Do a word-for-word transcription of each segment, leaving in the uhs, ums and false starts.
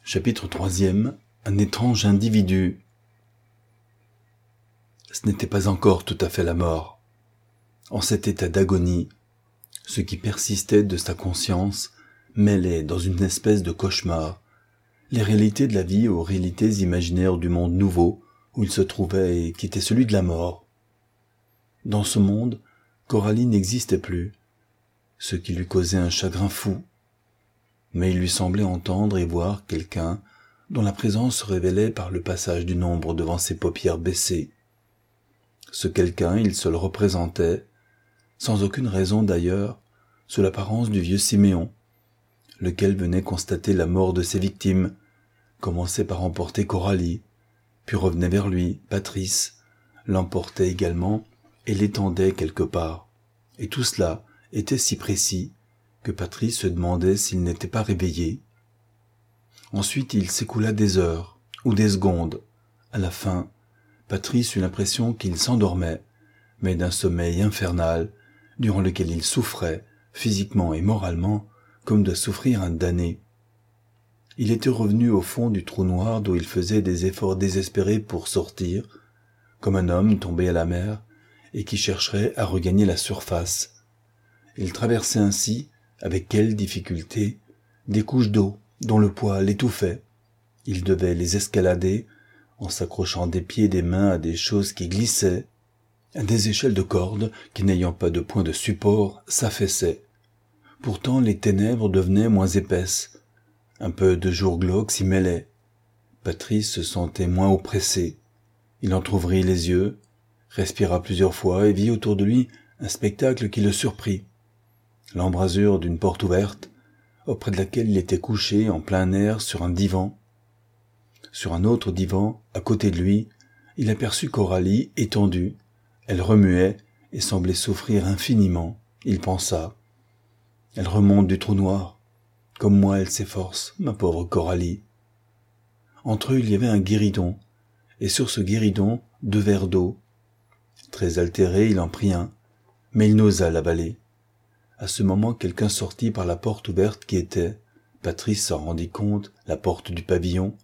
Chapitre troisième. Un étrange individu. Ce n'était pas encore tout à fait la mort. En cet état d'agonie, ce qui persistait de sa conscience mêlait dans une espèce de cauchemar les réalités de la vie aux réalités imaginaires du monde nouveau où il se trouvait et qui était celui de la mort. Dans ce monde, Coralie n'existait plus, ce qui lui causait un chagrin fou. Mais il lui semblait entendre et voir quelqu'un dont la présence se révélait par le passage d'une ombre devant ses paupières baissées. Ce quelqu'un, il se le représentait, sans aucune raison d'ailleurs, sous l'apparence du vieux Siméon, lequel venait constater la mort de ses victimes, commençait par emporter Coralie, puis revenait vers lui, Patrice, l'emportait également et l'étendait quelque part. Et tout cela était si précis que Patrice se demandait s'il n'était pas réveillé. Ensuite, il s'écoula des heures ou des secondes. À la fin, Patrice eut l'impression qu'il s'endormait, mais d'un sommeil infernal, durant lequel il souffrait, physiquement et moralement, comme doit souffrir un damné. Il était revenu au fond du trou noir d'où il faisait des efforts désespérés pour sortir, comme un homme tombé à la mer et qui chercherait à regagner la surface. Il traversait ainsi, avec quelle difficulté, des couches d'eau dont le poids l'étouffait. Il devait les escalader en s'accrochant des pieds et des mains à des choses qui glissaient, à des échelles de cordes qui, n'ayant pas de point de support, s'affaissaient. Pourtant les ténèbres devenaient moins épaisses. Un peu de jour glauque s'y mêlait. Patrice se sentait moins oppressé. Il entr'ouvrit les yeux, respira plusieurs fois et vit autour de lui un spectacle qui le surprit. L'embrasure d'une porte ouverte, auprès de laquelle il était couché en plein air sur un divan. Sur un autre divan, à côté de lui, il aperçut Coralie étendue. Elle remuait et semblait souffrir infiniment. Il pensa: elle remonte du trou noir. Comme moi, elle s'efforce, ma pauvre Coralie. Entre eux, il y avait un guéridon, et sur ce guéridon, deux verres d'eau. Très altéré, il en prit un, mais il n'osa l'avaler. À ce moment, quelqu'un sortit par la porte ouverte qui était, Patrice s'en rendit compte, la porte du pavillon.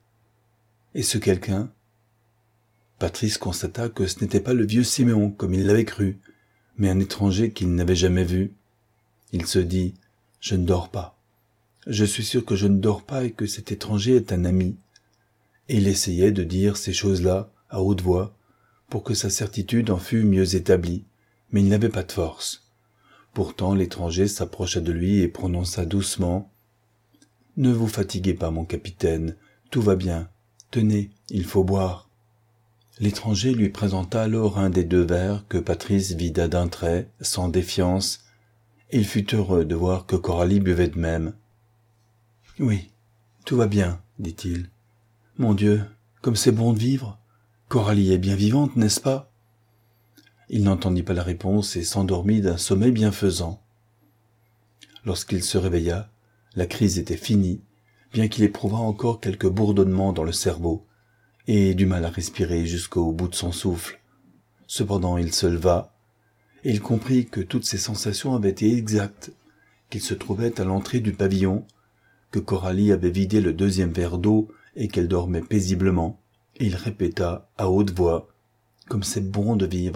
Et ce quelqu'un, Patrice constata que ce n'était pas le vieux Siméon comme il l'avait cru, mais un étranger qu'il n'avait jamais vu. Il se dit: je ne dors pas. Je suis sûr que je ne dors pas et que cet étranger est un ami. Et il essayait de dire ces choses-là à haute voix pour que sa certitude en fût mieux établie, mais il n'avait pas de force. Pourtant l'étranger s'approcha de lui et prononça doucement: « Ne vous fatiguez pas, mon capitaine, tout va bien. Tenez, il faut boire. » L'étranger lui présenta alors un des deux verres que Patrice vida d'un trait, sans défiance, et il fut heureux de voir que Coralie buvait de même. « Oui, tout va bien, dit-il. Mon Dieu, comme c'est bon de vivre. Coralie est bien vivante, n'est-ce pas ?» Il n'entendit pas la réponse et s'endormit d'un sommeil bienfaisant. Lorsqu'il se réveilla, la crise était finie, bien qu'il éprouvât encore quelques bourdonnements dans le cerveau, et du mal à respirer jusqu'au bout de son souffle. Cependant il se leva, et il comprit que toutes ses sensations avaient été exactes, qu'il se trouvait à l'entrée du pavillon, que Coralie avait vidé le deuxième verre d'eau et qu'elle dormait paisiblement, et il répéta à haute voix: « Comme c'est bon de vivre !»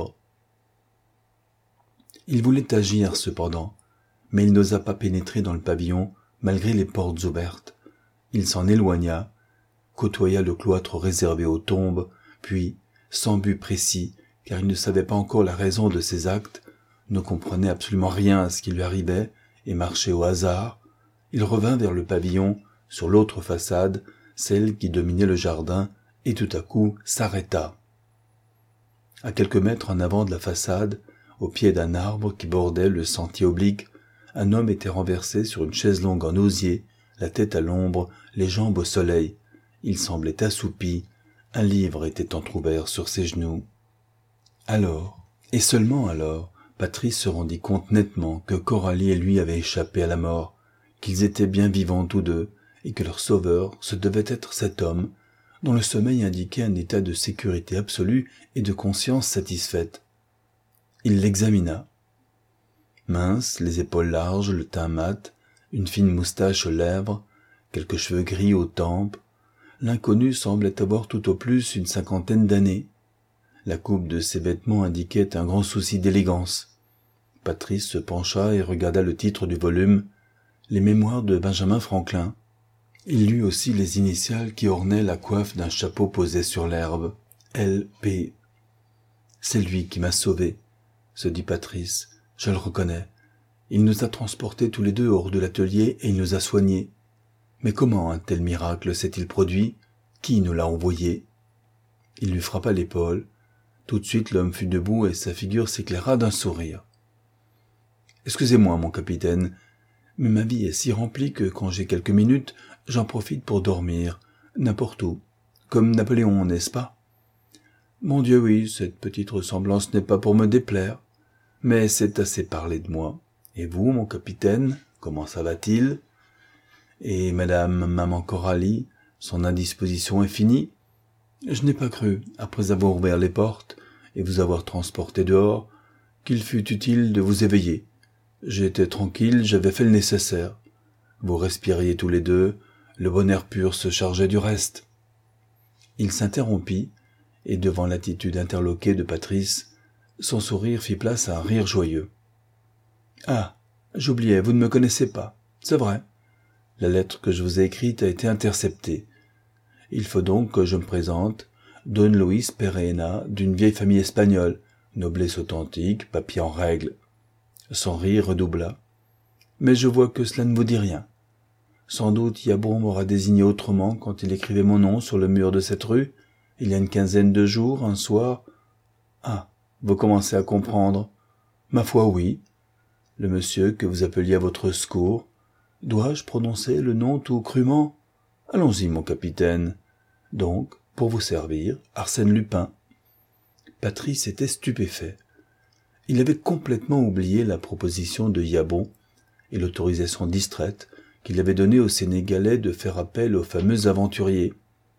Il voulait agir cependant, mais il n'osa pas pénétrer dans le pavillon malgré les portes ouvertes. Il s'en éloigna, côtoya le cloître réservé aux tombes, puis, sans but précis, car il ne savait pas encore la raison de ses actes, ne comprenait absolument rien à ce qui lui arrivait et marchait au hasard, il revint vers le pavillon, sur l'autre façade, celle qui dominait le jardin, et tout à coup s'arrêta. À quelques mètres en avant de la façade, au pied d'un arbre qui bordait le sentier oblique, un homme était renversé sur une chaise longue en osier, la tête à l'ombre, les jambes au soleil. Il semblait assoupi, un livre était entrouvert sur ses genoux. Alors, et seulement alors, Patrice se rendit compte nettement que Coralie et lui avaient échappé à la mort, qu'ils étaient bien vivants tous deux, et que leur sauveur, ce devait être cet homme, dont le sommeil indiquait un état de sécurité absolue et de conscience satisfaite. Il l'examina. Mince, les épaules larges, le teint mat, une fine moustache aux lèvres, quelques cheveux gris aux tempes. L'inconnu semblait avoir tout au plus une cinquantaine d'années. La coupe de ses vêtements indiquait un grand souci d'élégance. Patrice se pencha et regarda le titre du volume, Les Mémoires de Benjamin Franklin. Il lut aussi les initiales qui ornaient la coiffe d'un chapeau posé sur l'herbe. L P. C'est lui qui m'a sauvé, se dit Patrice. Je le reconnais. Il nous a transportés tous les deux hors de l'atelier et il nous a soignés. Mais comment un tel miracle s'est-il produit? Qui nous l'a envoyé? Il lui frappa l'épaule. Tout de suite l'homme fut debout et sa figure s'éclaira d'un sourire. Excusez-moi, mon capitaine, mais ma vie est si remplie que quand j'ai quelques minutes, j'en profite pour dormir, n'importe où, comme Napoléon, n'est-ce pas? Mon Dieu, oui, cette petite ressemblance n'est pas pour me déplaire, mais c'est assez parler de moi. Et vous, mon capitaine, comment ça va-t-il? Et madame, maman Coralie, son indisposition est finie? Je n'ai pas cru, après avoir ouvert les portes et vous avoir transporté dehors, qu'il fût utile de vous éveiller. J'étais tranquille, j'avais fait le nécessaire. Vous respiriez tous les deux, le bon air pur se chargeait du reste. Il s'interrompit, et devant l'attitude interloquée de Patrice, son sourire fit place à un rire joyeux. « Ah, j'oubliais, vous ne me connaissez pas, c'est vrai. La lettre que je vous ai écrite a été interceptée. Il faut donc que je me présente, Don Luis Pereena, d'une vieille famille espagnole, noblesse authentique, papier en règle. » Son rire redoubla. « Mais je vois que cela ne vous dit rien. Sans doute Yabon m'aura désigné autrement quand il écrivait mon nom sur le mur de cette rue, il y a une quinzaine de jours, un soir. Ah, vous commencez à comprendre. Ma foi, oui. Le monsieur que vous appeliez à votre secours. Dois-je prononcer le nom tout crûment? Allons-y, mon capitaine. Donc, pour vous servir, Arsène Lupin. » Patrice était stupéfait. Il avait complètement oublié la proposition de Yabon et l'autorisation distraite qu'il avait donnée aux Sénégalais de faire appel aux fameux aventuriers.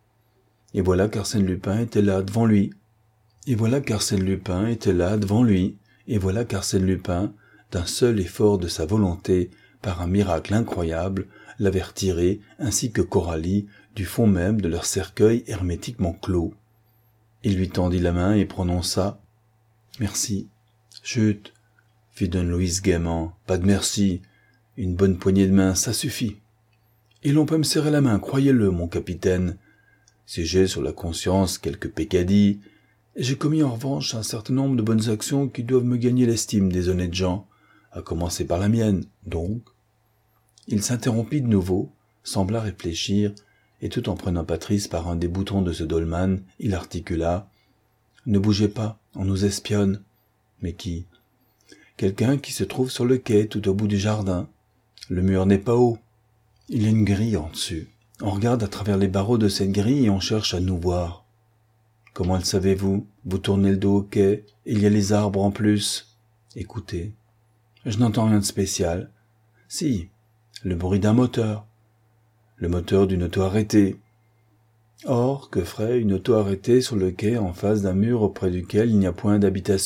Et voilà qu'Arsène Lupin était là devant lui. Et voilà qu'Arsène Lupin était là devant lui. Et voilà qu'Arsène Lupin, d'un seul effort de sa volonté, par un miracle incroyable, l'avait retiré, ainsi que Coralie, du fond même de leur cercueil hermétiquement clos. Il lui tendit la main et prononça « Merci ». « Chut !» fit Don Luis gaiement. « Pas de merci. Une bonne poignée de main, ça suffit. Et l'on peut me serrer la main, croyez-le, mon capitaine. Si j'ai sur la conscience quelques peccadilles, j'ai commis en revanche un certain nombre de bonnes actions qui doivent me gagner l'estime des honnêtes gens, à commencer par la mienne, donc. » Il s'interrompit de nouveau, sembla réfléchir, et tout en prenant Patrice par un des boutons de ce dolman, il articula « Ne bougez pas, on nous espionne. » « Mais qui ? » ?»« Quelqu'un qui se trouve sur le quai, tout au bout du jardin. Le mur n'est pas haut. Il y a une grille en dessus. On regarde à travers les barreaux de cette grille et on cherche à nous voir. »« Comment le savez-vous ? Vous tournez le dos au quai, et il y a les arbres en plus. »« Écoutez, je n'entends rien de spécial. Si, le bruit d'un moteur. Le moteur d'une auto arrêtée. Or, que ferait une auto arrêtée sur le quai en face d'un mur auprès duquel il n'y a point d'habitation ?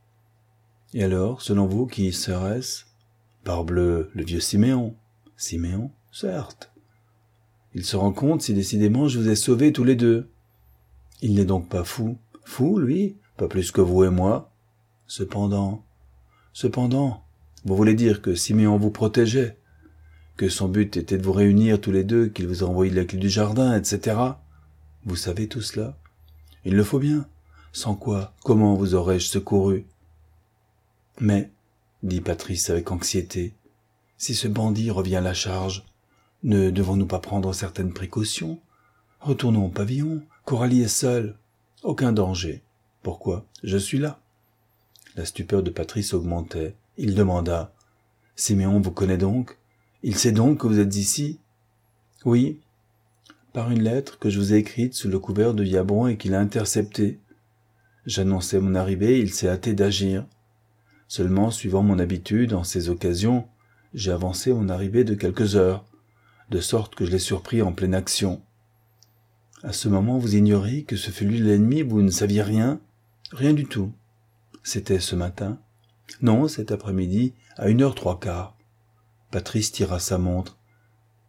Et alors, selon vous, qui serait-ce ? Parbleu, le vieux Siméon. Siméon, certes. Il se rend compte si décidément je vous ai sauvés tous les deux. Il n'est donc pas fou. Fou, lui, pas plus que vous et moi. Cependant, cependant, vous voulez dire que Siméon vous protégeait, que son but était de vous réunir tous les deux, qu'il vous a envoyé la clé du jardin, et cetera. Vous savez tout cela? Il le faut bien. Sans quoi, comment vous aurais-je secouru? Mais, dit Patrice avec anxiété, si ce bandit revient à la charge, ne devons-nous pas prendre certaines précautions? Retournons au pavillon, Coralie est seule. Aucun danger. Pourquoi? Je suis là. La stupeur de Patrice augmentait. Il demanda, « Siméon vous connaît donc? Il sait donc que vous êtes ici? » « Oui, par une lettre que je vous ai écrite sous le couvert de Yabon et qu'il a interceptée. J'annonçais mon arrivée et il s'est hâté d'agir. Seulement, suivant mon habitude, en ces occasions, j'ai avancé mon arrivée de quelques heures, de sorte que je l'ai surpris en pleine action. À ce moment, vous ignorez que ce fut lui l'ennemi, vous ne saviez rien? Rien du tout. C'était ce matin? Non, cet après-midi, à une heure trois quarts. Patrice tira sa montre.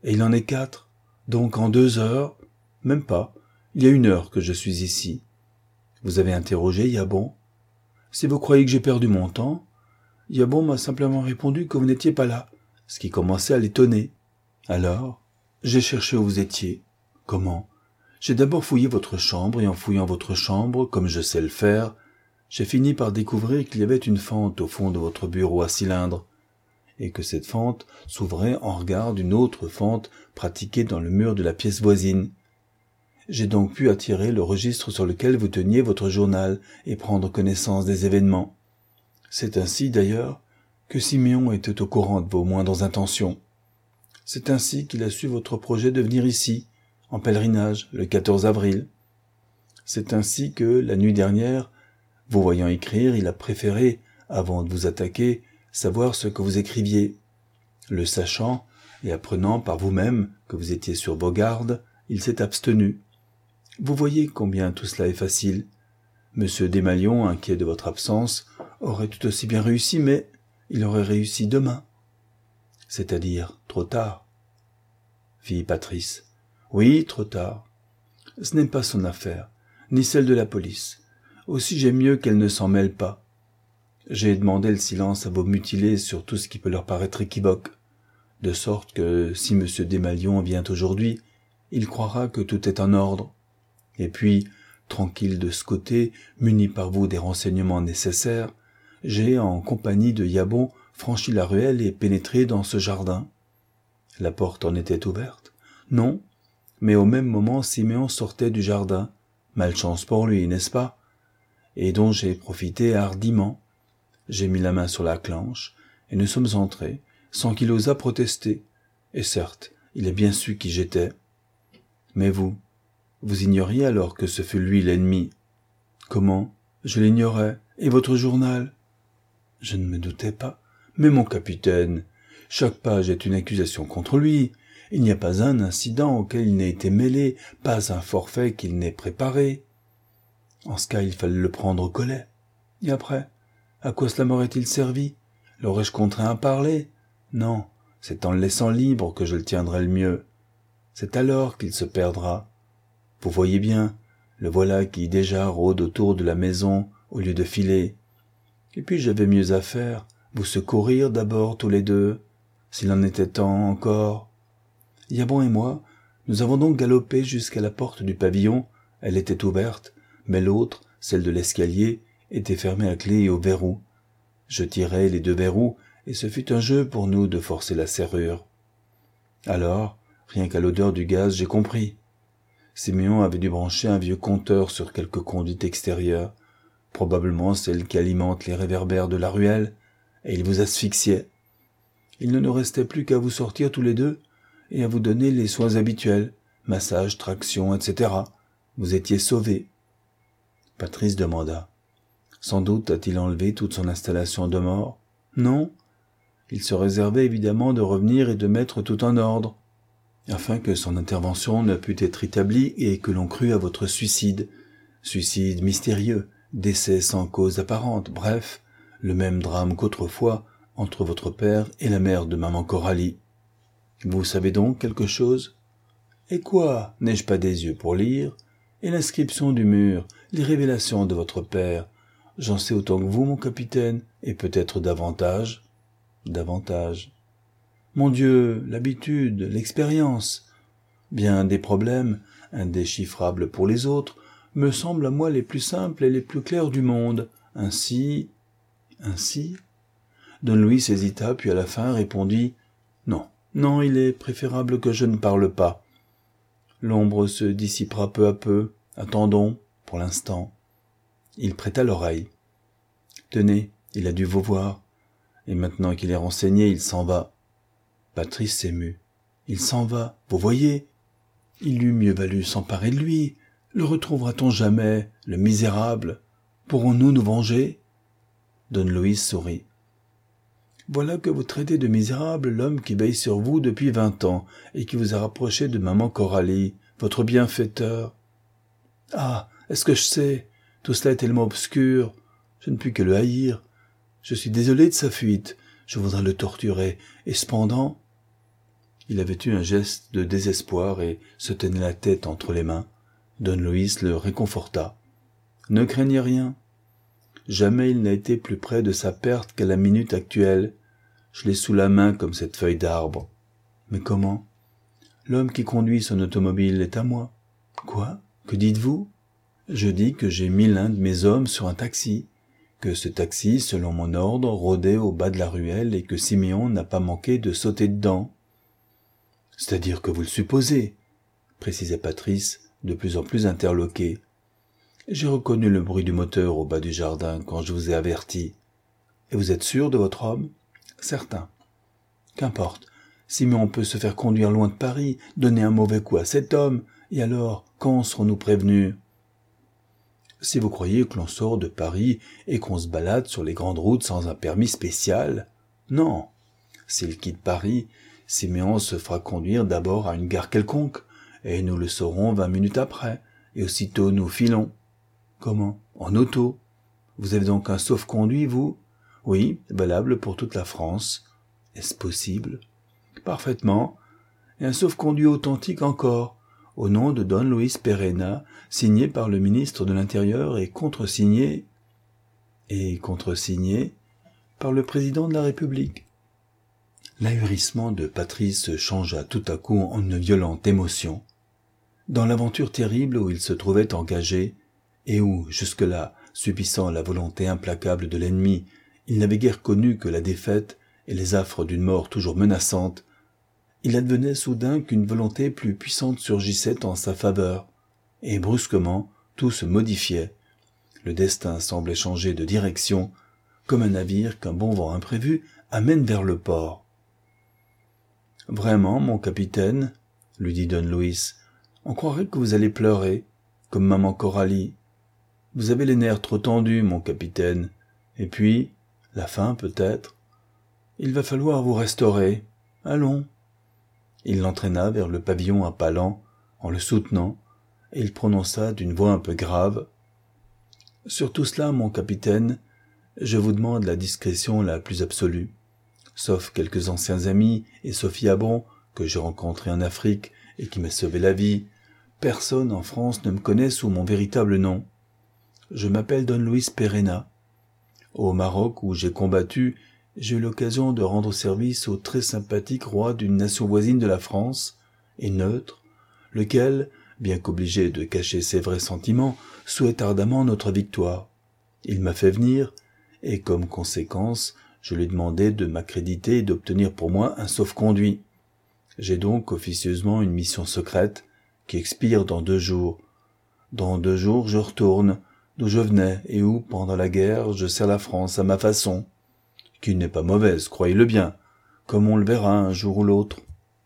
Et il en est quatre. Donc en deux heures, même pas, il y a une heure que je suis ici. Vous avez interrogé Yabon? Si vous croyez que j'ai perdu mon temps, Yabon m'a simplement répondu que vous n'étiez pas là, ce qui commençait à l'étonner. Alors, j'ai cherché où vous étiez. Comment? J'ai d'abord fouillé votre chambre, et en fouillant votre chambre, comme je sais le faire, j'ai fini par découvrir qu'il y avait une fente au fond de votre bureau à cylindre, et que cette fente s'ouvrait en regard d'une autre fente pratiquée dans le mur de la pièce voisine. J'ai donc pu attirer le registre sur lequel vous teniez votre journal et prendre connaissance des événements. C'est ainsi, d'ailleurs, que Siméon était au courant de vos moindres intentions. C'est ainsi qu'il a su votre projet de venir ici, en pèlerinage, le quatorze avril. C'est ainsi que, la nuit dernière, vous voyant écrire, il a préféré, avant de vous attaquer, savoir ce que vous écriviez. Le sachant, et apprenant par vous-même que vous étiez sur vos gardes, il s'est abstenu. Vous voyez combien tout cela est facile. Monsieur Desmalions, inquiet de votre absence, aurait tout aussi bien réussi, mais il aurait réussi demain. C'est-à-dire trop tard. Fit Patrice. Oui, trop tard. Ce n'est pas son affaire, ni celle de la police. Aussi j'aime mieux qu'elle ne s'en mêle pas. J'ai demandé le silence à vos mutilés sur tout ce qui peut leur paraître équivoque, de sorte que, si monsieur Desmalions vient aujourd'hui, il croira que tout est en ordre. Et puis, tranquille de ce côté, muni par vous des renseignements nécessaires, j'ai, en compagnie de Yabon, franchi la ruelle et pénétré dans ce jardin. La porte en était ouverte? Non, mais au même moment Siméon sortait du jardin, malchance pour lui, n'est-ce pas? Et dont j'ai profité hardiment. J'ai mis la main sur la clenche, et nous sommes entrés, sans qu'il osât protester. Et certes, il a bien su qui j'étais. Mais vous, vous ignoriez alors que ce fut lui l'ennemi. Comment? Je l'ignorais. Et votre journal? Je ne me doutais pas. Mais mon capitaine, chaque page est une accusation contre lui. Il n'y a pas un incident auquel il n'ait été mêlé, pas un forfait qu'il n'ait préparé. En ce cas, il fallait le prendre au collet. Et après, à quoi cela m'aurait-il servi? L'aurais-je contraint à parler? Non, c'est en le laissant libre que je le tiendrai le mieux. C'est alors qu'il se perdra. Vous voyez bien, le voilà qui déjà rôde autour de la maison au lieu de filer. Et puis j'avais mieux à faire, vous secourir d'abord tous les deux, s'il en était temps encore. Yabon et moi, nous avons donc galopé jusqu'à la porte du pavillon. Elle était ouverte, mais l'autre, celle de l'escalier, était fermée à clé et au verrou. Je tirai les deux verrous, et ce fut un jeu pour nous de forcer la serrure. Alors, rien qu'à l'odeur du gaz, j'ai compris. Siméon avait dû brancher un vieux compteur sur quelque conduite extérieure, probablement celle qui alimente les réverbères de la ruelle, et il vous asphyxiait. Il ne nous restait plus qu'à vous sortir tous les deux, et à vous donner les soins habituels, massage, traction, et cetera. Vous étiez sauvés. Patrice demanda. Sans doute a-t-il enlevé toute son installation de mort? Non. Il se réservait évidemment de revenir et de mettre tout en ordre, afin que son intervention ne pût être établie et que l'on crût à votre suicide. Suicide mystérieux, décès sans cause apparente, bref, le même drame qu'autrefois entre votre père et la mère de maman Coralie. Vous savez donc quelque chose? Et quoi? N'ai-je pas des yeux pour lire? Et l'inscription du mur, les révélations de votre père, j'en sais autant que vous, mon capitaine, et peut-être davantage. Davantage. Mon Dieu, l'habitude, l'expérience. Bien des problèmes, indéchiffrables pour les autres, me semblent à moi les plus simples et les plus clairs du monde. Ainsi... Ainsi... Don Luis hésita, puis à la fin répondit « Non, non, il est préférable que je ne parle pas. L'ombre se dissipera peu à peu. Attendons, pour l'instant. » Il prêta l'oreille. « Tenez, il a dû vous voir. Et maintenant qu'il est renseigné, il s'en va. » Patrice s'émut. « Il s'en va, vous voyez. Il eût mieux valu s'emparer de lui. Le retrouvera-t-on jamais, le misérable? Pourrons-nous nous venger ?» Don Luis sourit. « Voilà que vous traitez de misérable l'homme qui veille sur vous depuis vingt ans et qui vous a rapproché de maman Coralie, votre bienfaiteur. Ah, est-ce que je sais? Tout cela est tellement obscur. Je ne puis que le haïr. Je suis désolé de sa fuite. Je voudrais le torturer. Et cependant... » Il avait eu un geste de désespoir et se tenait la tête entre les mains. Don Luis le réconforta. « Ne craignez rien. Jamais il n'a été plus près de sa perte qu'à la minute actuelle. Je l'ai sous la main comme cette feuille d'arbre. »« Mais comment ? L'homme qui conduit son automobile est à moi. »« Quoi ? Que dites-vous ? » ?»« Je dis que j'ai mis l'un de mes hommes sur un taxi, que ce taxi, selon mon ordre, rôdait au bas de la ruelle et que Siméon n'a pas manqué de sauter dedans. »« C'est-à-dire que vous le supposez, » précisait Patrice, de plus en plus interloqué. « J'ai reconnu le bruit du moteur au bas du jardin quand je vous ai averti. Et vous êtes sûr de votre homme ? » ?»« Certain. »« Qu'importe. Siméon peut se faire conduire loin de Paris, donner un mauvais coup à cet homme, et alors, quand serons-nous prévenus ? » ?»« Si vous croyez que l'on sort de Paris et qu'on se balade sur les grandes routes sans un permis spécial, non. S'il quitte Paris, Siméon se fera conduire d'abord à une gare quelconque, et nous le saurons vingt minutes après, et aussitôt nous filons. »« Comment ? En auto ? Vous avez donc un sauf-conduit, vous ? » ?»« Oui, valable pour toute la France. »« Est-ce possible ? » ?»« Parfaitement. Et un sauf-conduit authentique encore, au nom de Don Luis Perena, signé par le ministre de l'Intérieur et contresigné, et contresigné par le président de la République. » L'ahurissement de Patrice changea tout à coup en une violente émotion. Dans l'aventure terrible où il se trouvait engagé, et où, jusque-là, subissant la volonté implacable de l'ennemi, il n'avait guère connu que la défaite et les affres d'une mort toujours menaçante, il advenait soudain qu'une volonté plus puissante surgissait en sa faveur, et brusquement tout se modifiait. Le destin semblait changer de direction, comme un navire qu'un bon vent imprévu amène vers le port. « Vraiment, mon capitaine, » lui dit Don Luis, « on croirait que vous allez pleurer, comme maman Coralie. Vous avez les nerfs trop tendus, mon capitaine, et puis, la faim peut-être. Il va falloir vous restaurer. Allons. » Il l'entraîna vers le pavillon à pas lents, en le soutenant, et il prononça d'une voix un peu grave. « Sur tout cela, mon capitaine, je vous demande la discrétion la plus absolue. Sauf quelques anciens amis et Sophie Abron, que j'ai rencontré en Afrique et qui m'a sauvé la vie, personne en France ne me connaît sous mon véritable nom. Je m'appelle Don Luis Perena. Au Maroc, où j'ai combattu, j'ai eu l'occasion de rendre service au très sympathique roi d'une nation voisine de la France, et neutre, lequel, bien qu'obligé de cacher ses vrais sentiments, souhaite ardemment notre victoire. Il m'a fait venir, et comme conséquence, je lui ai demandé de m'accréditer et d'obtenir pour moi un sauf-conduit. J'ai donc officieusement une mission secrète, qui expire dans deux jours. Dans deux jours, je retourne, d'où je venais, et où, pendant la guerre, je sers la France à ma façon, qui n'est pas mauvaise, croyez-le bien, comme on le verra un jour ou l'autre.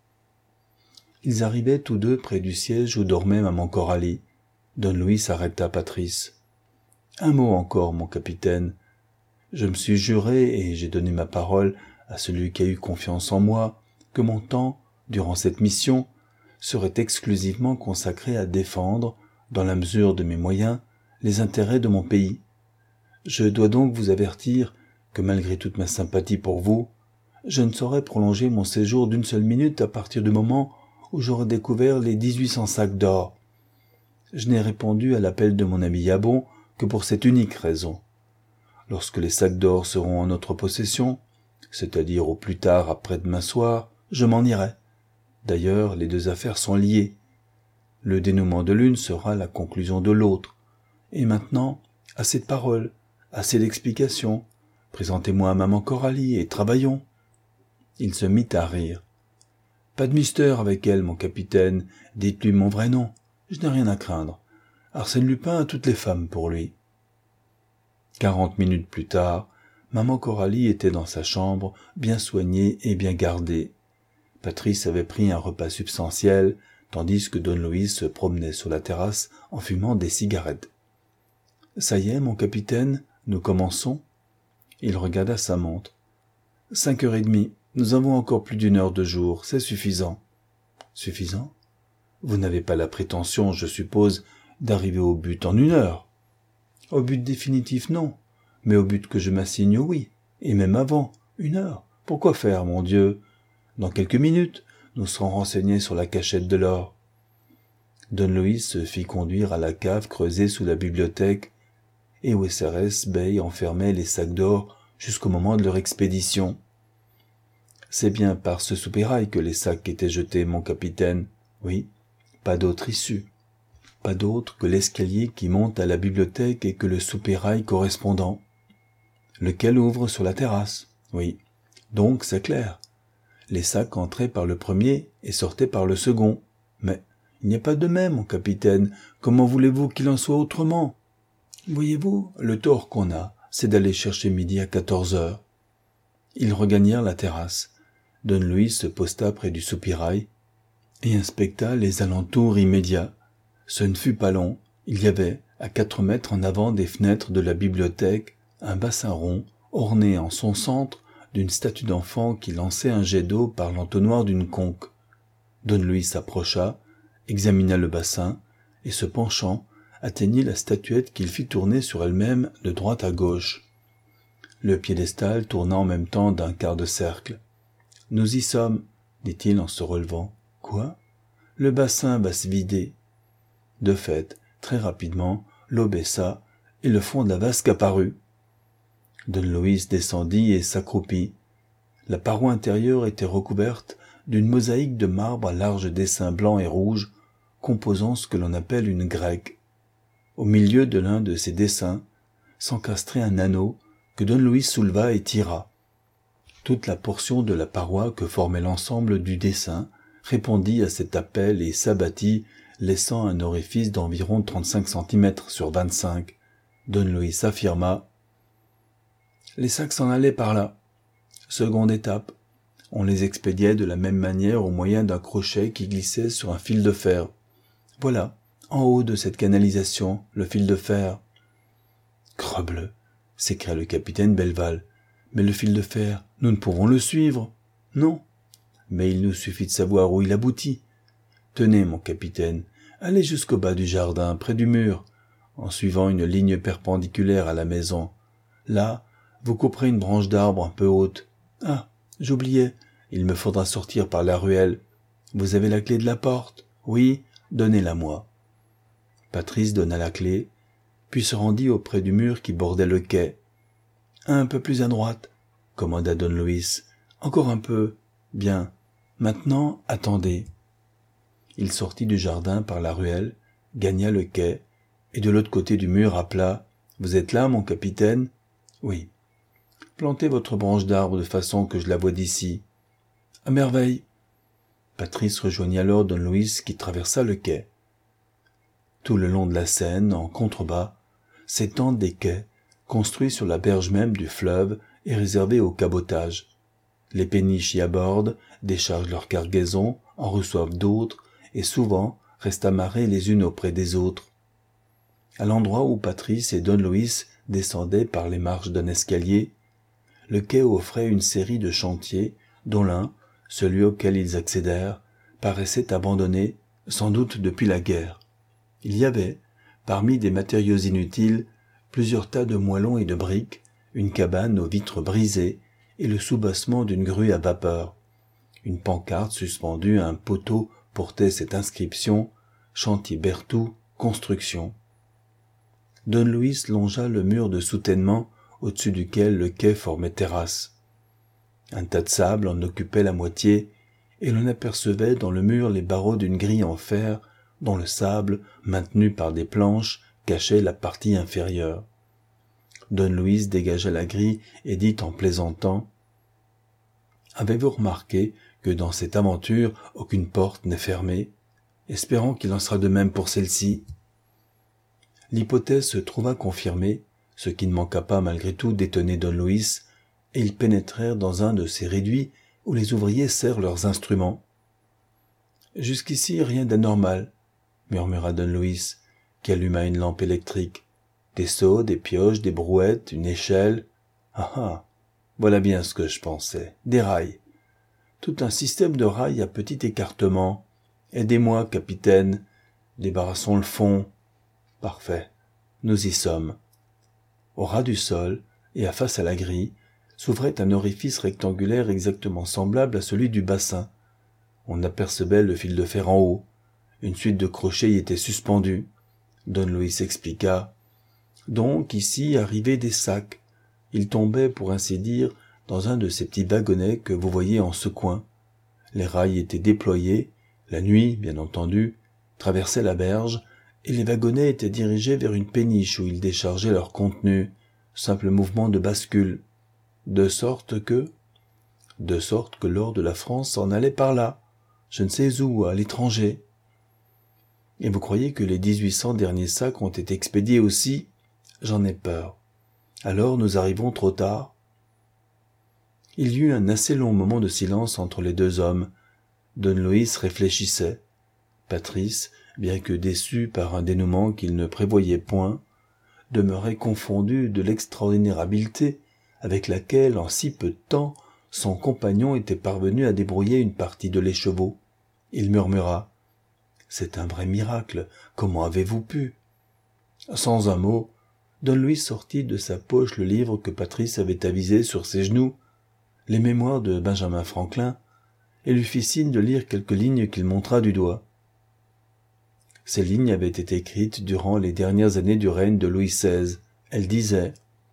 Ils arrivaient tous deux près du siège où dormait maman Coralie. Don Luis arrêta Patrice. « Un mot encore, mon capitaine. Je me suis juré, et j'ai donné ma parole à celui qui a eu confiance en moi, que mon temps, durant cette mission, serait exclusivement consacré à défendre, dans la mesure de mes moyens, les intérêts de mon pays. Je dois donc vous avertir que malgré toute ma sympathie pour vous, je ne saurais prolonger mon séjour d'une seule minute à partir du moment où j'aurai découvert les dix-huit cents sacs d'or. Je n'ai répondu à l'appel de mon ami Yabon que pour cette unique raison. Lorsque les sacs d'or seront en notre possession, c'est-à-dire au plus tard après-demain soir, je m'en irai. D'ailleurs, les deux affaires sont liées. Le dénouement de l'une sera la conclusion de l'autre. Et maintenant, assez de paroles, assez d'explications. Présentez-moi à maman Coralie et travaillons. » Il se mit à rire. « Pas de mystère avec elle, mon capitaine. Dites-lui mon vrai nom. Je n'ai rien à craindre. Arsène Lupin a toutes les femmes pour lui. » Quarante minutes plus tard, maman Coralie était dans sa chambre, bien soignée et bien gardée. Patrice avait pris un repas substantiel, tandis que Don Luis se promenait sur la terrasse en fumant des cigarettes. « Ça y est, mon capitaine, nous commençons ?» Il regarda sa montre. « Cinq heures et demie. Nous avons encore plus d'une heure de jour. C'est suffisant. »« Suffisant ? Vous n'avez pas la prétention, je suppose, d'arriver au but en une heure. » « Au but définitif, non. Mais au but que je m'assigne, oui. Et même avant. Une heure. Pourquoi faire, mon Dieu ? Dans quelques minutes, nous serons renseignés sur la cachette de l'or. Don Luis se fit conduire à la cave creusée sous la bibliothèque et où S R S Bay enfermait les sacs d'or jusqu'au moment de leur expédition. C'est bien par ce soupirail que les sacs étaient jetés, mon capitaine. Oui, pas d'autre issue. Pas d'autre que l'escalier qui monte à la bibliothèque et que le soupirail correspondant. Lequel ouvre sur la terrasse. Oui, donc c'est clair. Les sacs entraient par le premier et sortaient par le second. Mais il n'y a pas de même, mon capitaine. Comment voulez-vous qu'il en soit autrement? Voyez-vous, le tort qu'on a, c'est d'aller chercher midi à quatorze heures. Ils regagnèrent la terrasse. Don Luis se posta près du soupirail et inspecta les alentours immédiats. Ce ne fut pas long. Il y avait, à quatre mètres en avant des fenêtres de la bibliothèque, un bassin rond, orné en son centre d'une statue d'enfant qui lançait un jet d'eau par l'entonnoir d'une conque. Don Luis s'approcha, examina le bassin, et se penchant, atteignit la statuette qu'il fit tourner sur elle-même de droite à gauche. Le piédestal tourna en même temps d'un quart de cercle. « Nous y sommes, » dit-il en se relevant. « Quoi ? Le bassin va se vider. » De fait, très rapidement, l'eau baissa, et le fond de la vasque apparut. Don Luis descendit et s'accroupit. La paroi intérieure était recouverte d'une mosaïque de marbre à large dessin blanc et rouge, composant ce que l'on appelle une grecque. Au milieu de l'un de ces dessins s'encastrait un anneau que Don Luis souleva et tira. Toute la portion de la paroi que formait l'ensemble du dessin répondit à cet appel et s'abattit, laissant un orifice d'environ trente-cinq centimètres sur vingt-cinq. Don Luis affirma « Les sacs s'en allaient par là. Seconde étape, on les expédiait de la même manière au moyen d'un crochet qui glissait sur un fil de fer. Voilà, en haut de cette canalisation, le fil de fer. »« Crebleu !» s'écria le capitaine Belval. « Mais le fil de fer, nous ne pouvons le suivre. »« Non, mais il nous suffit de savoir où il aboutit. Tenez, mon capitaine, allez jusqu'au bas du jardin, près du mur, en suivant une ligne perpendiculaire à la maison. Là, vous couperez une branche d'arbre un peu haute. Ah, j'oubliais, il me faudra sortir par la ruelle. Vous avez la clé de la porte? Oui, donnez-la-moi. » Patrice donna la clé, puis se rendit auprès du mur qui bordait le quai. « Un peu plus à droite, » commanda Don Luis. « Encore un peu. Bien. Maintenant, attendez. » Il sortit du jardin par la ruelle, gagna le quai, et de l'autre côté du mur appela « Vous êtes là, mon capitaine ?»« Oui. »« Plantez votre branche d'arbre de façon que je la voie d'ici. »« À merveille. » Patrice rejoignit alors Don Luis qui traversa le quai. Tout le long de la Seine, en contrebas, s'étendent des quais, construits sur la berge même du fleuve et réservés au cabotage. Les péniches y abordent, déchargent leurs cargaisons, en reçoivent d'autres, et souvent restent amarrées les unes auprès des autres. À l'endroit où Patrice et Don Luis descendaient par les marches d'un escalier, le quai offrait une série de chantiers, dont l'un, celui auquel ils accédèrent, paraissait abandonné, sans doute depuis la guerre. Il y avait, parmi des matériaux inutiles, plusieurs tas de moellons et de briques, une cabane aux vitres brisées et le soubassement d'une grue à vapeur. Une pancarte suspendue à un poteau portait cette inscription « Chantier Berthoud, construction ». Don Luis longea le mur de soutènement au-dessus duquel le quai formait terrasse. Un tas de sable en occupait la moitié et l'on apercevait dans le mur les barreaux d'une grille en fer dont le sable, maintenu par des planches, cachait la partie inférieure. Don Luis dégagea la grille et dit en plaisantant « Avez-vous remarqué que dans cette aventure aucune porte n'est fermée, espérant qu'il en sera de même pour celle-ci ?» L'hypothèse se trouva confirmée, ce qui ne manqua pas malgré tout d'étonner Don Luis, et ils pénétrèrent dans un de ces réduits où les ouvriers serrent leurs instruments. « Jusqu'ici, rien d'anormal, » murmura Don Luis, qui alluma une lampe électrique. « Des seaux, des pioches, des brouettes, une échelle. Ah ah, voilà bien ce que je pensais. Des rails. Tout un système de rails à petit écartement. Aidez-moi, capitaine. Débarrassons le fond. Parfait. Nous y sommes. » Au ras du sol, et à face à la grille, s'ouvrait un orifice rectangulaire exactement semblable à celui du bassin. On apercevait le fil de fer en haut. Une suite de crochets y était suspendue. Don Luis expliqua. Donc, ici arrivaient des sacs. Ils tombaient, pour ainsi dire, dans un de ces petits wagonnets que vous voyez en ce coin. Les rails étaient déployés, la nuit, bien entendu, traversaient la berge, et les wagonnets étaient dirigés vers une péniche où ils déchargeaient leur contenu, simple mouvement de bascule. De sorte que... De sorte que l'or de la France s'en allait par là, je ne sais où, à l'étranger. Et vous croyez que les dix-huit cents derniers sacs ont été expédiés aussi? J'en ai peur. Alors nous arrivons trop tard. Il y eut un assez long moment de silence entre les deux hommes. Don Luis réfléchissait. Patrice, bien que déçu par un dénouement qu'il ne prévoyait point, demeurait confondu de l'extraordinaire habileté avec laquelle, en si peu de temps, son compagnon était parvenu à débrouiller une partie de l'écheveau. Il murmura. « C'est un vrai miracle. Comment avez-vous pu ?» Sans un mot, Don Luis sortit de sa poche le livre que Patrice avait avisé sur ses genoux, les mémoires de Benjamin Franklin, et lui fit signe de lire quelques lignes qu'il montra du doigt. Ces lignes avaient été écrites durant les dernières années du règne de Louis seize. Elles disaient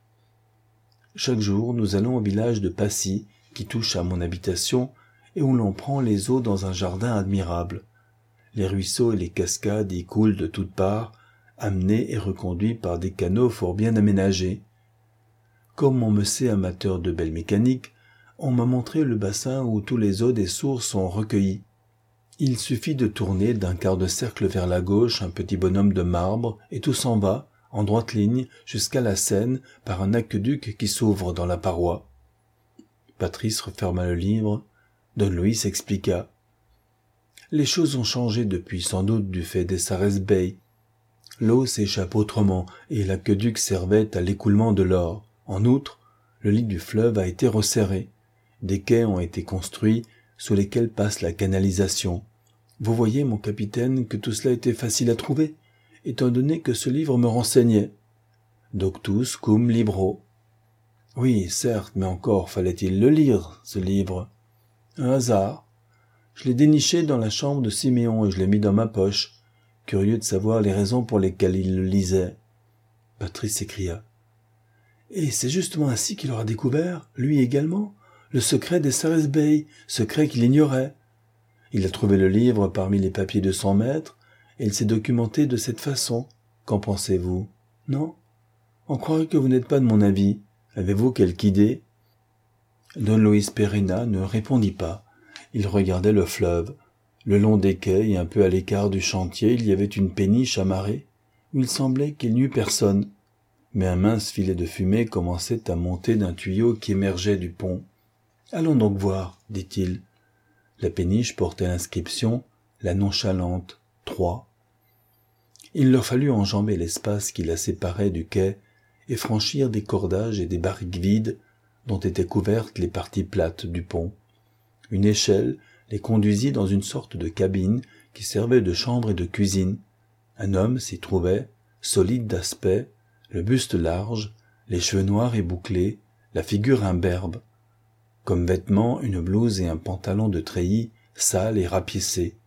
« Chaque jour, nous allons au village de Passy, qui touche à mon habitation, et où l'on prend les eaux dans un jardin admirable. Les ruisseaux et les cascades y coulent de toutes parts, amenés et reconduits par des canaux fort bien aménagés. Comme on me sait amateur de belle mécanique, on m'a montré le bassin où tous les eaux des sources sont recueillis. Il suffit de tourner d'un quart de cercle vers la gauche un petit bonhomme de marbre, et tout s'en va, en droite ligne, jusqu'à la Seine, par un aqueduc qui s'ouvre dans la paroi. » Patrice referma le livre. Don Luis expliqua. « Les choses ont changé depuis, sans doute du fait des Sarès Bey. L'eau s'échappe autrement, et l'aqueduc servait à l'écoulement de l'or. En outre, le lit du fleuve a été resserré. Des quais ont été construits, sous lesquels passe la canalisation. Vous voyez, mon capitaine, que tout cela était facile à trouver, étant donné que ce livre me renseignait. Doctus cum libro. Oui, certes, mais encore fallait-il le lire, ce livre. Un hasard. Je l'ai déniché dans la chambre de Siméon et je l'ai mis dans ma poche, curieux de savoir les raisons pour lesquelles il le lisait. Patrice s'écria. Et c'est justement ainsi qu'il aura découvert, lui également, le secret des Sarès Bey, secret qu'il ignorait. Il a trouvé le livre parmi les papiers de son maître, et il s'est documenté de cette façon. Qu'en pensez-vous? Non? On croirait que vous n'êtes pas de mon avis. Avez-vous quelque idée? Don Luis Pereira ne répondit pas. Il regardait le fleuve. Le long des quais et un peu à l'écart du chantier, il y avait une péniche amarrée, où il semblait qu'il n'y eût personne. Mais un mince filet de fumée commençait à monter d'un tuyau qui émergeait du pont. « Allons donc voir, dit-il. » La péniche portait l'inscription « La nonchalante, trois ». Il leur fallut enjamber l'espace qui la séparait du quai et franchir des cordages et des barriques vides dont étaient couvertes les parties plates du pont. Une échelle les conduisit dans une sorte de cabine qui servait de chambre et de cuisine. Un homme s'y trouvait, solide d'aspect, le buste large, les cheveux noirs et bouclés, la figure imberbe. Comme vêtements, une blouse et un pantalon de treillis, sale et rapiécé.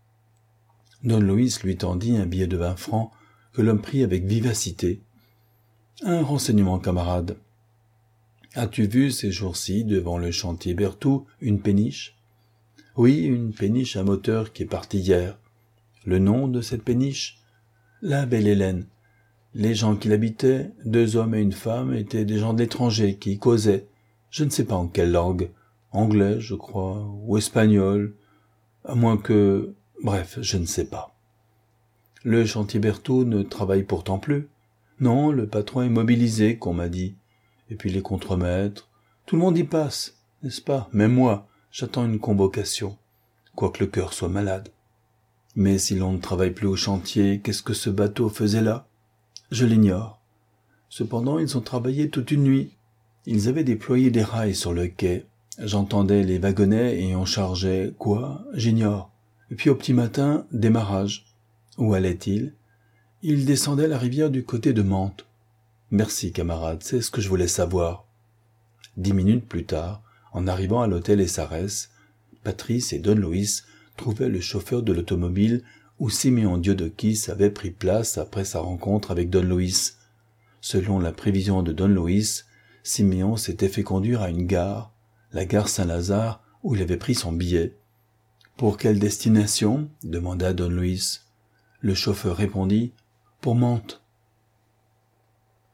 Don Luis lui tendit un billet de vingt francs que l'homme prit avec vivacité. « Un renseignement, camarade. As-tu vu ces jours-ci, devant le chantier Berthoud, une péniche ?»« Oui, une péniche à moteur qui est partie hier. »« Le nom de cette péniche ?»« La Belle Hélène. Les gens qui l'habitaient, deux hommes et une femme, étaient des gens de l'étranger qui y causaient. Je ne sais pas en quelle langue. Anglais, je crois, ou espagnol. À moins que... Bref, je ne sais pas. Le chantier Berthoud ne travaille pourtant plus. Non, le patron est mobilisé, qu'on m'a dit. Et puis les contremaîtres. Tout le monde y passe, n'est-ce pas? Même moi, j'attends une convocation, quoique le cœur soit malade. Mais si l'on ne travaille plus au chantier, qu'est-ce que ce bateau faisait là? Je l'ignore. Cependant, ils ont travaillé toute une nuit. Ils avaient déployé des rails sur le quai. J'entendais les wagonnets et on chargeait, quoi? J'ignore. Et puis au petit matin, démarrage. Où allait-il? Il descendait la rivière du côté de Mantes. Merci, camarade, c'est ce que je voulais savoir. Dix minutes plus tard, en arrivant à l'hôtel Essarès, Patrice et Don Luis trouvait le chauffeur de l'automobile où Siméon Diodokis avait pris place après sa rencontre avec Don Luis. Selon la prévision de Don Luis, Siméon s'était fait conduire à une gare, la gare Saint-Lazare, où il avait pris son billet. « Pour quelle destination ?» demanda Don Luis. Le chauffeur répondit « Pour Mantes. »